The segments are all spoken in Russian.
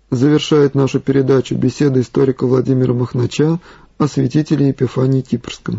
Завершает нашу передачу беседа историка Владимира Махнача о святителе Епифании Кипрском.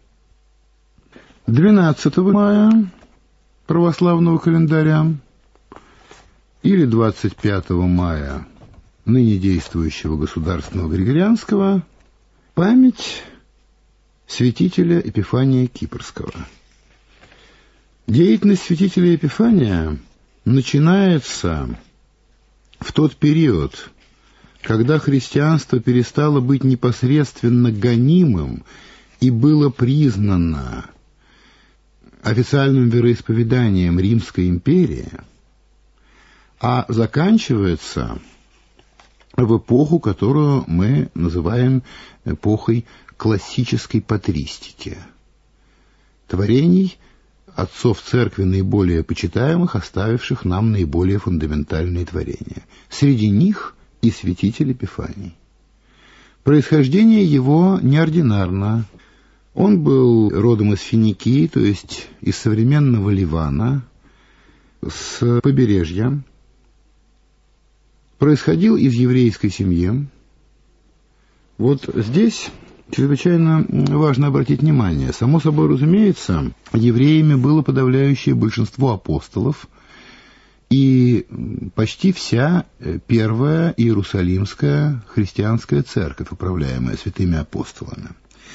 12 мая православного календаря или 25 мая ныне действующего государственного Григорианского память святителя Епифания Кипрского. Деятельность святителя Епифания начинается в тот период, когда христианство перестало быть непосредственно гонимым и было признано официальным вероисповеданием Римской империи, а заканчивается в эпоху, которую мы называем эпохой классической патристики, творений отцов церкви наиболее почитаемых, оставивших нам наиболее фундаментальные творения. Среди них и святитель Епифаний. Происхождение его неординарно. Он был родом из Финикии, то есть из современного Ливана, с побережья. Происходил из еврейской семьи. Вот здесь чрезвычайно важно обратить внимание. Само собой разумеется, евреями было подавляющее большинство апостолов и почти вся первая Иерусалимская христианская церковь, управляемая святыми апостолами.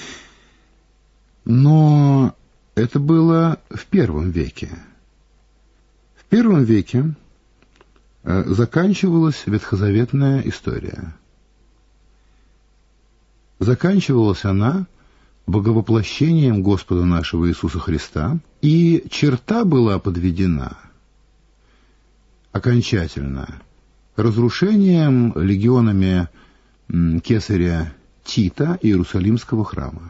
Но это было в первом веке. В первом веке заканчивалась ветхозаветная история. Заканчивалась она боговоплощением Господа нашего Иисуса Христа, и черта была подведена окончательно разрушением легионами кесаря Тита Иерусалимского храма.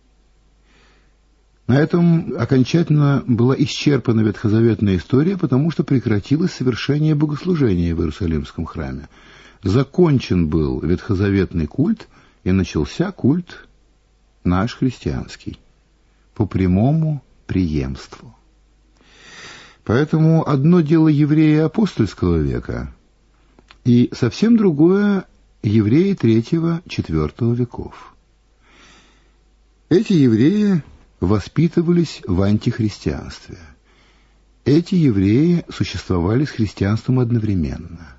На этом окончательно была исчерпана ветхозаветная история, потому что прекратилось совершение богослужения в Иерусалимском храме. Закончен был ветхозаветный культ, и начался культ наш христианский, по прямому преемству. Поэтому одно дело евреи апостольского века, и совсем другое евреи III-IV веков. Эти евреи воспитывались в антихристианстве. Эти евреи существовали с христианством одновременно.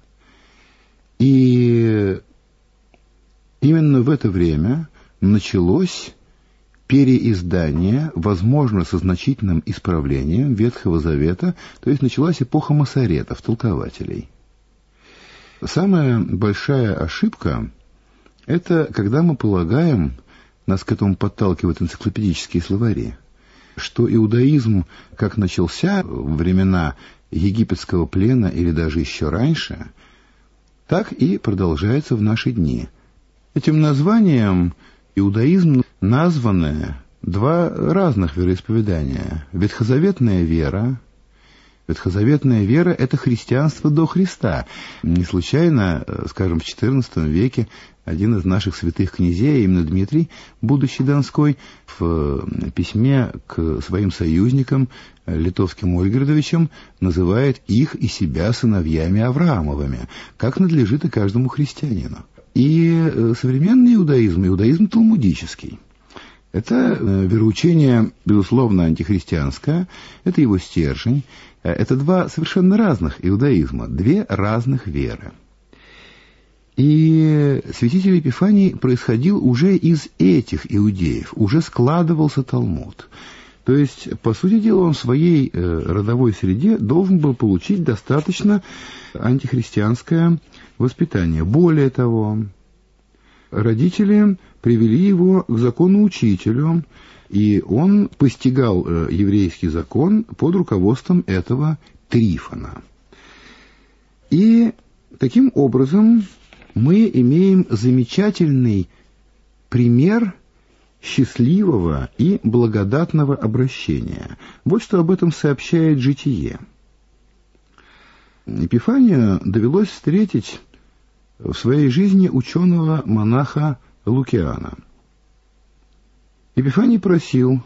И именно в это время началось переиздание, возможно, со значительным исправлением Ветхого Завета, то есть началась эпоха масоретов, толкователей. Самая большая ошибка – это когда мы полагаем, нас к этому подталкивают энциклопедические словари, что иудаизм как начался во времена египетского плена или даже еще раньше, так и продолжается в наши дни. Этим названием иудаизм названы два разных вероисповедания. Ветхозаветная вера – это христианство до Христа. Не случайно, скажем, в XIV веке один из наших святых князей, именно Дмитрий, будущий Донской, в письме к своим союзникам, литовским Ольгердовичам, называет их и себя сыновьями Авраамовыми, как надлежит и каждому христианину. И современный иудаизм талмудический. Это вероучение, безусловно, антихристианское, это его стержень. Это два совершенно разных иудаизма, две разных веры. И святитель Епифаний происходил уже из этих иудеев, уже складывался Талмуд. То есть, по сути дела, он в своей родовой среде должен был получить достаточно антихристианское воспитание. Более того, родители привели его к законоучителю, и он постигал еврейский закон под руководством этого Трифона. И таким образом мы имеем замечательный пример счастливого и благодатного обращения. Вот что об этом сообщает Житие. Епифанию довелось встретить в своей жизни ученого-монаха Лукиана. Епифаний просил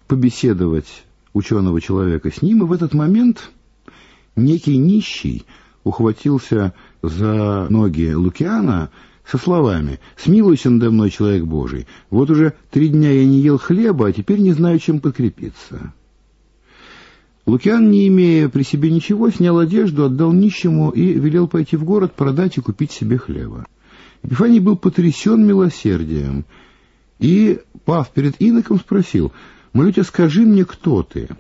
побеседовать ученого человека с ним, и в этот момент некий нищий ухватился за ноги Лукиана со словами: «Смилуйся надо мной, человек Божий, вот уже 3 дня я не ел хлеба, а теперь не знаю, чем подкрепиться». Лукиан, не имея при себе ничего, снял одежду, отдал нищему и велел пойти в город, продать и купить себе хлеба. Епифаний был потрясен милосердием и, пав перед иноком, спросил: «Молю тебя, скажи мне, кто ты?»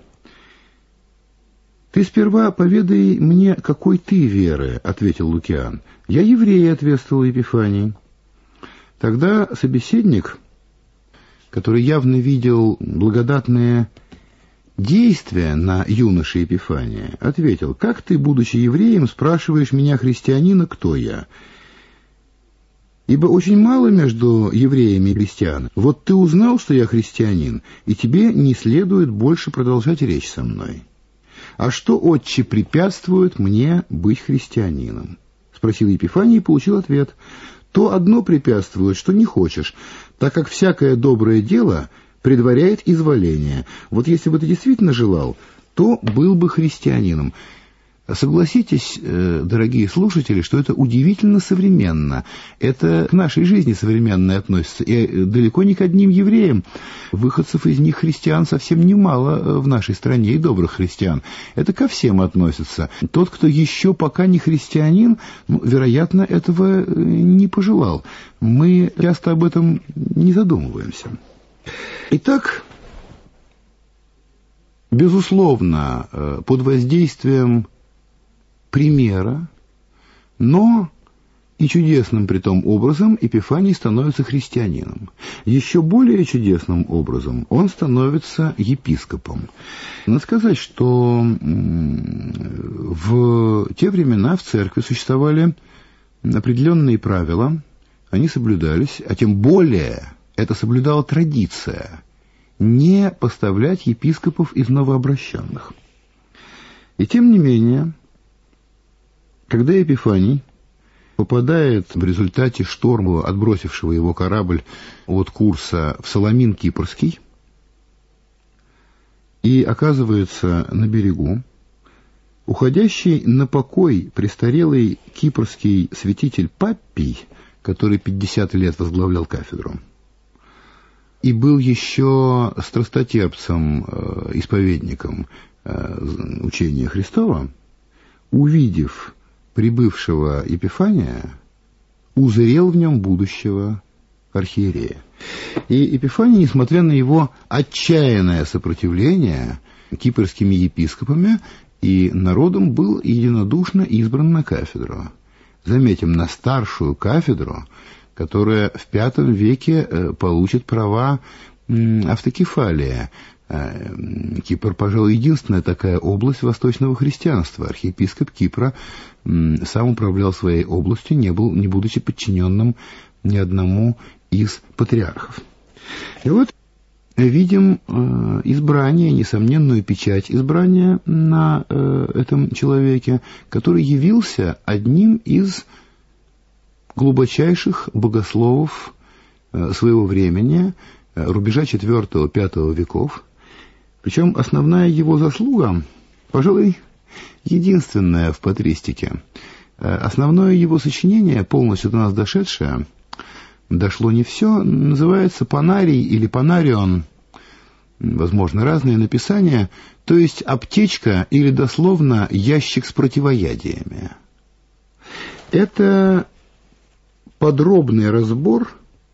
«Ты сперва поведай мне, какой ты веры», — ответил Лукиан. «Я еврей», — ответствовал Епифаний. Тогда собеседник, который явно видел благодатные действия на юноше Епифания, ответил: «Как ты, будучи евреем, спрашиваешь меня, христианина, кто я? Ибо очень мало между евреями и христианами. Вот ты узнал, что я христианин, и тебе не следует больше продолжать речь со мной. А что, отче, препятствует мне быть христианином?» Спросил Епифаний и получил ответ: «То одно препятствует, что не хочешь, так как всякое доброе дело предваряет изволение. Вот если бы ты действительно желал, то был бы христианином». Согласитесь, дорогие слушатели, что это удивительно современно. Это к нашей жизни современно относится, и далеко не к одним евреям. Выходцев из них христиан совсем немало в нашей стране, и добрых христиан. Это ко всем относится. Тот, кто еще пока не христианин, вероятно, этого не пожелал. Мы часто об этом не задумываемся. Итак, безусловно, под воздействием примера, но и чудесным притом образом Епифаний становится христианином. Еще более чудесным образом он становится епископом. Надо сказать, что в те времена в церкви существовали определенные правила, они соблюдались, а тем более это соблюдала традиция не поставлять епископов из новообращенных. И тем не менее, когда Епифаний попадает в результате шторма, отбросившего его корабль от курса в Саламин Кипрский, и оказывается на берегу, уходящий на покой престарелый кипрский святитель Паппий, который 50 лет возглавлял кафедру, и был еще страстотерпцем, исповедником учения Христова, увидев прибывшего Епифания, узрел в нем будущего архиерея. И Епифаний, несмотря на его отчаянное сопротивление кипрскими епископами и народом, был единодушно избран на кафедру. Заметим, на старшую кафедру, которая в V веке получит права автокефалия. Кипр, пожалуй, единственная такая область восточного христианства. Архиепископ Кипра сам управлял своей областью, не будучи подчиненным ни одному из патриархов. И вот видим избрание, несомненную печать избрания на этом человеке, который явился одним из глубочайших богословов своего времени, рубежа IV-V веков. Причем основная его заслуга, пожалуй, единственная в патристике. Основное его сочинение, полностью до нас дошедшее, дошло не все, называется «Панарий» или «Панарион», возможно, разные написания, то есть аптечка или дословно ящик с противоядиями. Это подробный разбор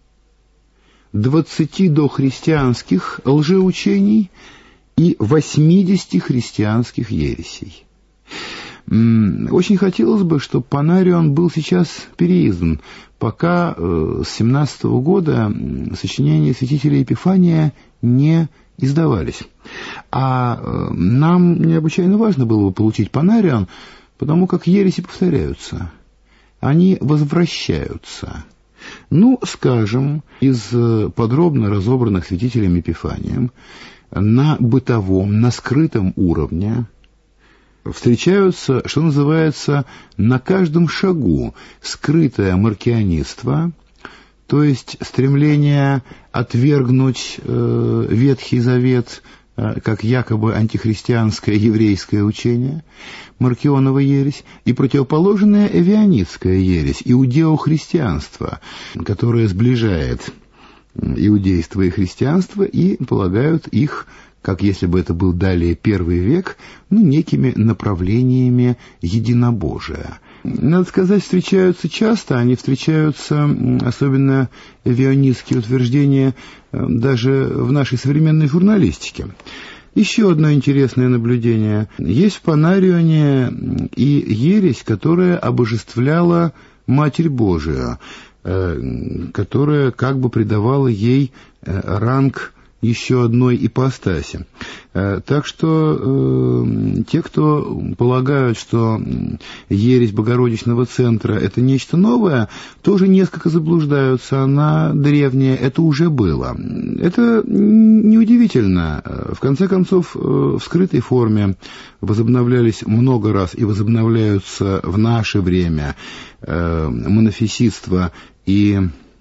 20 дохристианских лжеучений и 80 христианских ересей. Очень хотелось бы, чтобы Панарион был сейчас переиздан, пока с 17 года сочинения святителя Епифания не издавались. А нам необычайно важно было бы получить Панарион, потому как ереси повторяются, они возвращаются. Ну, скажем, из подробно разобранных святителем Епифанием на бытовом, на скрытом уровне встречаются, что называется, на каждом шагу скрытое маркиониство, то есть стремление отвергнуть Ветхий Завет, как якобы антихристианское еврейское учение, Маркионова ересь, и противоположная эвионитская ересь, иудеохристианство, которое сближает иудейство и христианство и полагают их, как если бы это был далее первый век, некими направлениями единобожия. Надо сказать, встречаются часто, они встречаются, особенно эвионистские утверждения, даже в нашей современной журналистике. Еще одно интересное наблюдение. Есть в Панарионе и ересь, которая обожествляла Матерь Божию, которая как бы придавала ей ранг еще одной ипостаси. Так что те, кто полагают, что ересь Богородичного центра — это нечто новое, тоже несколько заблуждаются. Она древняя, это уже было. Это неудивительно. В конце концов, в скрытой форме возобновлялись много раз и возобновляются в наше время монофиситство и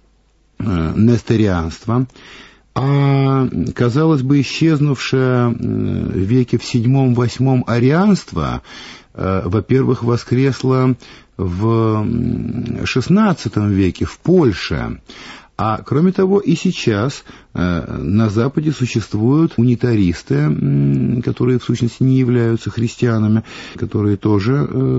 несторианство. А, казалось бы, исчезнувшее в веке в VII-VIII арианство, во-первых, воскресло в XVI веке в Польше, а кроме того и сейчас на Западе существуют унитаристы, которые в сущности не являются христианами, которые тоже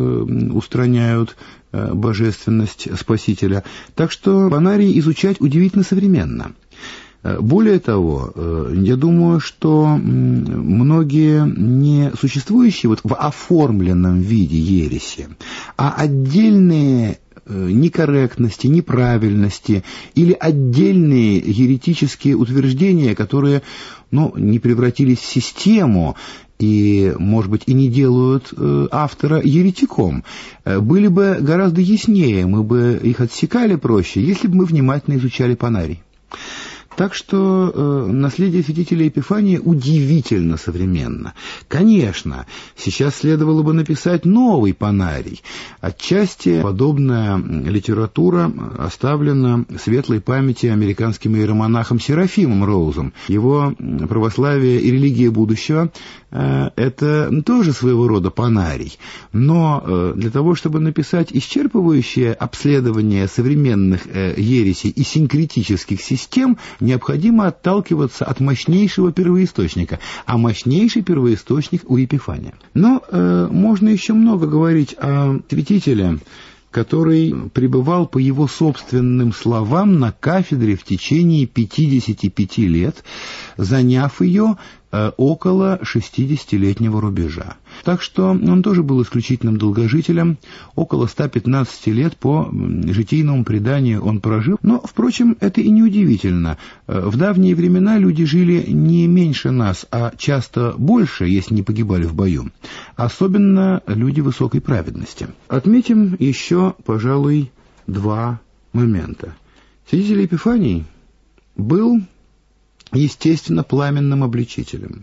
устраняют божественность Спасителя. Так что Панарий изучать удивительно современно. Более того, я думаю, что многие не существующие в оформленном виде ереси, а отдельные некорректности, неправильности или отдельные еретические утверждения, которые не превратились в систему и, может быть, и не делают автора еретиком, были бы гораздо яснее, мы бы их отсекали проще, если бы мы внимательно изучали Панарий. Так что наследие святителя Епифания удивительно современно. Конечно, сейчас следовало бы написать новый Панарий. Отчасти подобная литература оставлена светлой памяти американским иеромонахом Серафимом Роузом. Его «Православие и религия будущего» — это тоже своего рода Панарий. Но для того, чтобы написать исчерпывающее обследование современных ересей и синкретических систем, необходимо отталкиваться от мощнейшего первоисточника, а мощнейший первоисточник у Епифания. Но можно еще много говорить о святителе, который пребывал, по его собственным словам, на кафедре в течение 55 лет, заняв ее около 60-летнего рубежа. Так что он тоже был исключительным долгожителем, около 115 лет по житийному преданию он прожил. Но, впрочем, это и не удивительно. В давние времена люди жили не меньше нас, а часто больше, если не погибали в бою. Особенно люди высокой праведности. Отметим еще, пожалуй, два момента. Святитель Епифаний был, естественно, пламенным обличителем.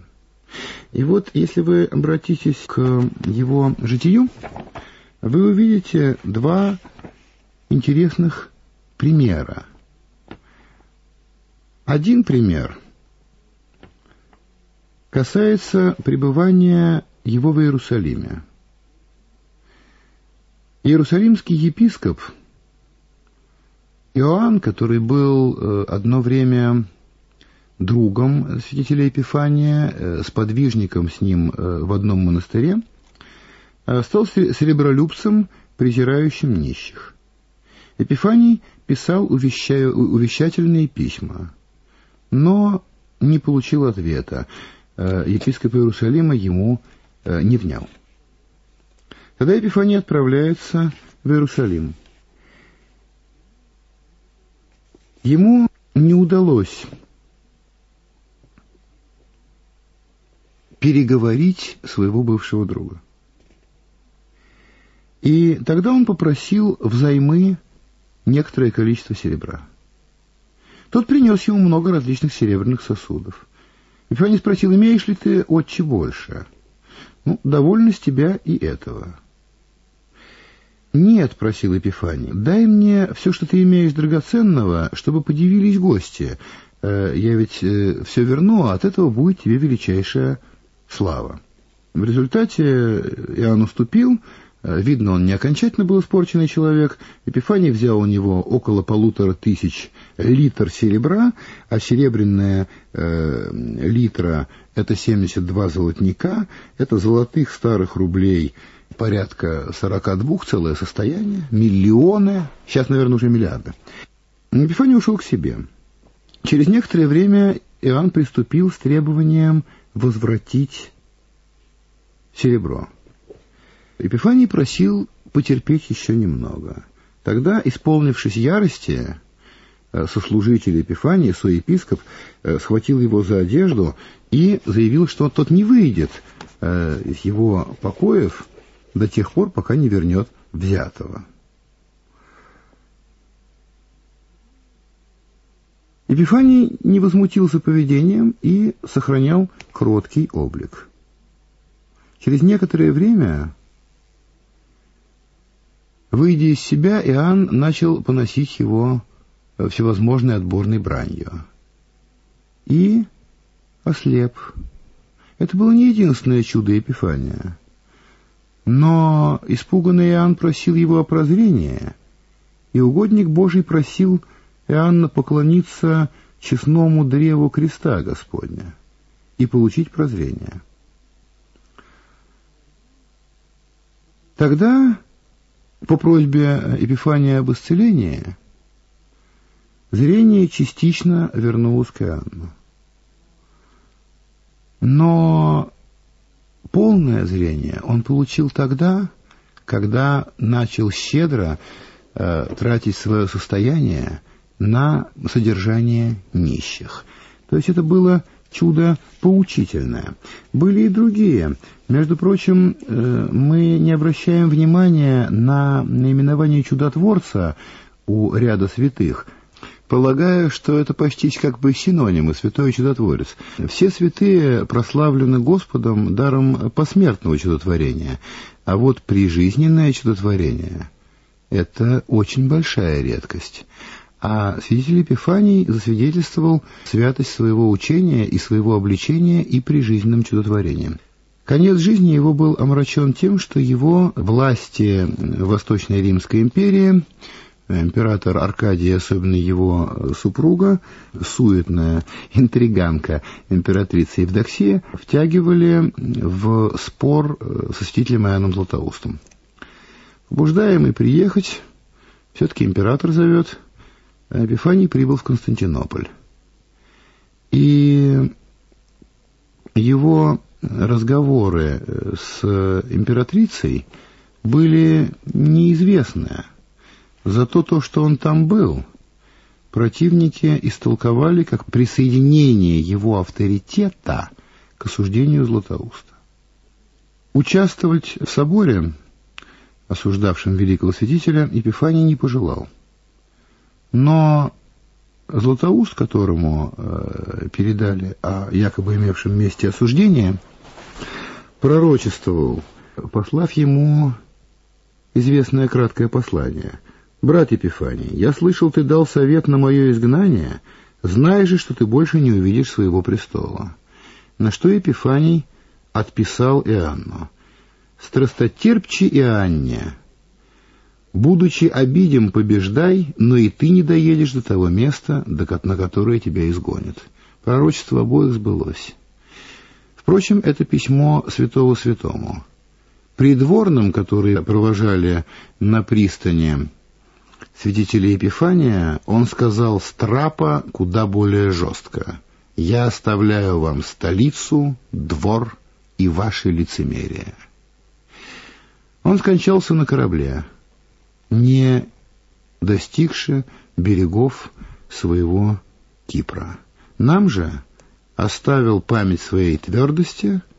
И вот, если вы обратитесь к его житию, вы увидите два интересных примера. Один пример касается пребывания его в Иерусалиме. Иерусалимский епископ Иоанн, который был одно время другом святителя Епифания, сподвижником с ним в одном монастыре, стал серебролюбцем, презирающим нищих. Епифаний писал увещательные письма, но не получил ответа. Епископ Иерусалима ему не внял. Тогда Епифаний отправляется в Иерусалим. Ему не удалось переговорить своего бывшего друга. И тогда он попросил взаймы некоторое количество серебра. Тот принес ему много различных серебряных сосудов. Епифаний спросил: имеешь ли ты, отче, больше? Довольно с тебя и этого. Нет, просил Епифаний, дай мне все, что ты имеешь драгоценного, чтобы подивились гости. я ведь все верну, а от этого будет тебе величайшая слава. В результате Иоанн уступил. Видно, он не окончательно был испорченный человек. Эпифаний взял у него около 1500 литр серебра, а серебряная литра — это 72 золотника, это золотых старых рублей порядка 42, целое состояние, миллионы, сейчас, наверное, уже миллиарды. Эпифаний ушел к себе. Через некоторое время Иоанн приступил с требованием возвратить серебро. Эпифаний просил потерпеть еще немного. Тогда, исполнившись ярости, сослужитель Эпифания, соепископ, схватил его за одежду и заявил, что тот не выйдет из его покоев до тех пор, пока не вернет взятого. Эпифаний не возмутился поведением и сохранял кроткий облик. Через некоторое время, выйдя из себя, Иоанн начал поносить его всевозможной отборной бранью. И ослеп. Это было не единственное чудо Эпифания. Но испуганный Иоанн просил его о прозрении, и угодник Божий просил Иоанна поклониться честному древу креста Господня и получить прозрение. Тогда, по просьбе Эпифания об исцелении, зрение частично вернулось к Иоанну. Но полное зрение он получил тогда, когда начал щедро тратить свое состояние на содержание нищих. То есть это было чудо поучительное. Были и другие. Между прочим, мы не обращаем внимания на наименование чудотворца у ряда святых. Полагаю, что это почти как бы синонимы, святой и чудотворец. Все святые прославлены Господом даром посмертного чудотворения, а вот прижизненное чудотворение — это очень большая редкость. А святитель Эпифаний засвидетельствовал святость своего учения и своего обличения и прижизненным чудотворением. Конец жизни его был омрачен тем, что его власти Восточной Римской империи, император Аркадий, особенно его супруга, суетная интриганка императрица Евдоксия, втягивали в спор со святителем Иоанном Златоустом. Побуждаемый приехать, все-таки император зовет, Эпифаний прибыл в Константинополь. И его разговоры с императрицей были неизвестны. Зато то, что он там был, противники истолковали как присоединение его авторитета к осуждению Златоуста. Участвовать в соборе, осуждавшем великого святителя, Эпифаний не пожелал. Но Златоуст, которому передали о якобы имевшем месте осуждение, пророчествовал, послав ему известное краткое послание. «Брат Эпифаний, я слышал, ты дал совет на мое изгнание, знай же, что ты больше не увидишь своего престола». На что Эпифаний отписал Иоанну: «Страстотерпче Иоанне, будучи обидим, побеждай, но и ты не доедешь до того места, на которое тебя изгонят». Пророчество обоих сбылось. Впрочем, это письмо святого святому. Придворным, которые провожали на пристани святителя Эпифания, он сказал с трапа куда более жестко: «Я оставляю вам столицу, двор и ваше лицемерие». Он скончался на корабле, не достигши берегов своего Кипра. Нам же оставил память своей твердости